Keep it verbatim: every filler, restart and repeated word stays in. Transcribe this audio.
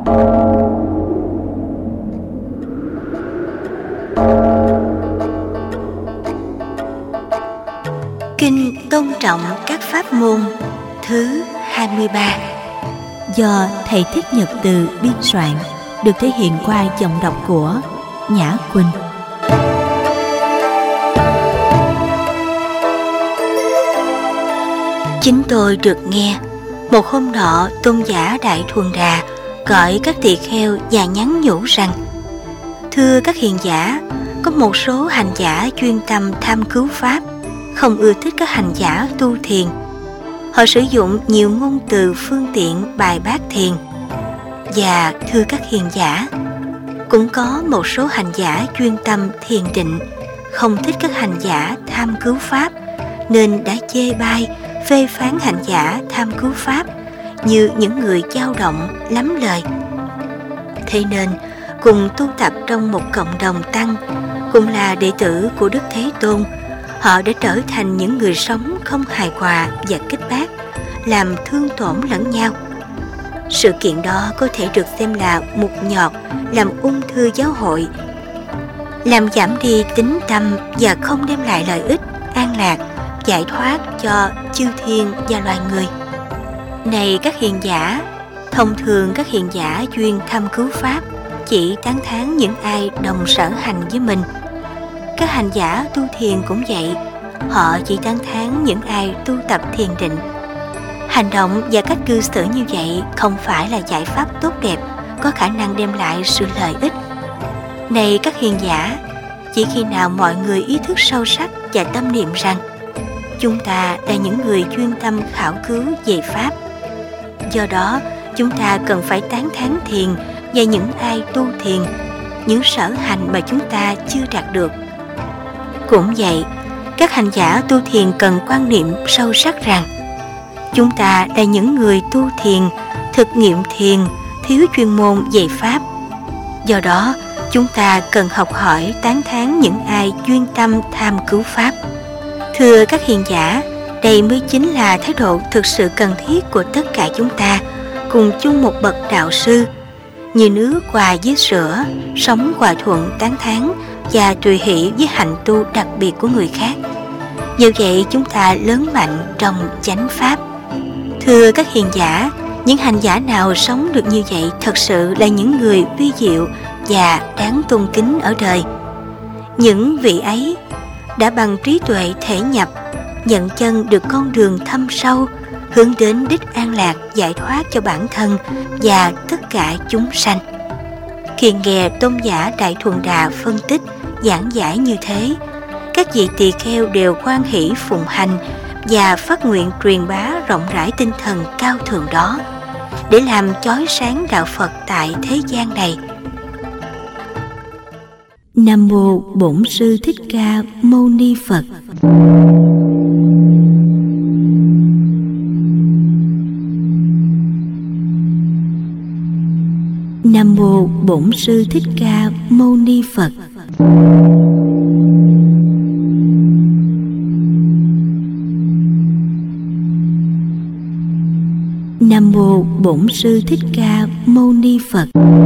Kinh tôn trọng các pháp môn thứ hai mươi ba, do thầy Thích Nhật Từ biên soạn, được thể hiện qua giọng đọc của Nhã Quỳnh. Chính tôi được nghe, một hôm nọ tôn giả Đại Thuần Đà gọi các tỳ kheo và nhắn nhủ rằng: thưa các hiền giả, có một số hành giả chuyên tâm tham cứu pháp, không ưa thích các hành giả tu thiền. Họ sử dụng nhiều ngôn từ phương tiện bài bác thiền. Và thưa các hiền giả, cũng có một số hành giả chuyên tâm thiền định, không thích các hành giả tham cứu pháp, nên đã chê bai, phê phán hành giả tham cứu pháp như những người dao động, lắm lời. Thế nên, cùng tu tập trong một cộng đồng tăng, cùng là đệ tử của Đức Thế Tôn, họ đã trở thành những người sống không hài hòa và kích bác, làm thương tổn lẫn nhau. Sự kiện đó có thể được xem là mục nhọt làm ung thư giáo hội, làm giảm đi tín tâm và không đem lại lợi ích, an lạc, giải thoát cho chư thiên và loài người. Này các hiền giả, thông thường các hiền giả chuyên tham cứu pháp chỉ tán thán những ai đồng sở hành với mình. Các hành giả tu thiền cũng vậy, họ chỉ tán thán những ai tu tập thiền định. Hành động và cách cư xử như vậy không phải là giải pháp tốt đẹp, có khả năng đem lại sự lợi ích. Này các hiền giả, chỉ khi nào mọi người ý thức sâu sắc và tâm niệm rằng chúng ta là những người chuyên tâm khảo cứu về pháp, do đó chúng ta cần phải tán thán thiền và những ai tu thiền, những sở hành mà chúng ta chưa đạt được. Cũng vậy, các hành giả tu thiền cần quan niệm sâu sắc rằng chúng ta là những người tu thiền, thực nghiệm thiền, thiếu chuyên môn về pháp. Do đó, chúng ta cần học hỏi tán thán những ai chuyên tâm tham cứu pháp. Thưa các hiền giả, đây mới chính là thái độ thực sự cần thiết của tất cả chúng ta, cùng chung một bậc đạo sư, như nước hòa với sữa, sống hòa thuận tán thán và tùy hỷ với hạnh tu đặc biệt của người khác. Như vậy chúng ta lớn mạnh trong chánh pháp. Thưa các hiền giả, những hành giả nào sống được như vậy thật sự là những người vi diệu và đáng tôn kính ở đời. Những vị ấy đã bằng trí tuệ thể nhập, nhận chân được con đường thâm sâu, hướng đến đích an lạc giải thoát cho bản thân và tất cả chúng sanh. Khi nghe tôn giả Đại Thuần Đà phân tích, giảng giải như thế, các vị tỳ kheo đều hoan hỷ phụng hành và phát nguyện truyền bá rộng rãi tinh thần cao thượng đó, để làm chói sáng đạo Phật tại thế gian này. Nam mô Bổn Sư Thích Ca Mâu Ni Phật. Nam mô Bổn Sư Thích Ca Mâu Ni Phật. Nam mô Bổn Sư Thích Ca Mâu Ni Phật.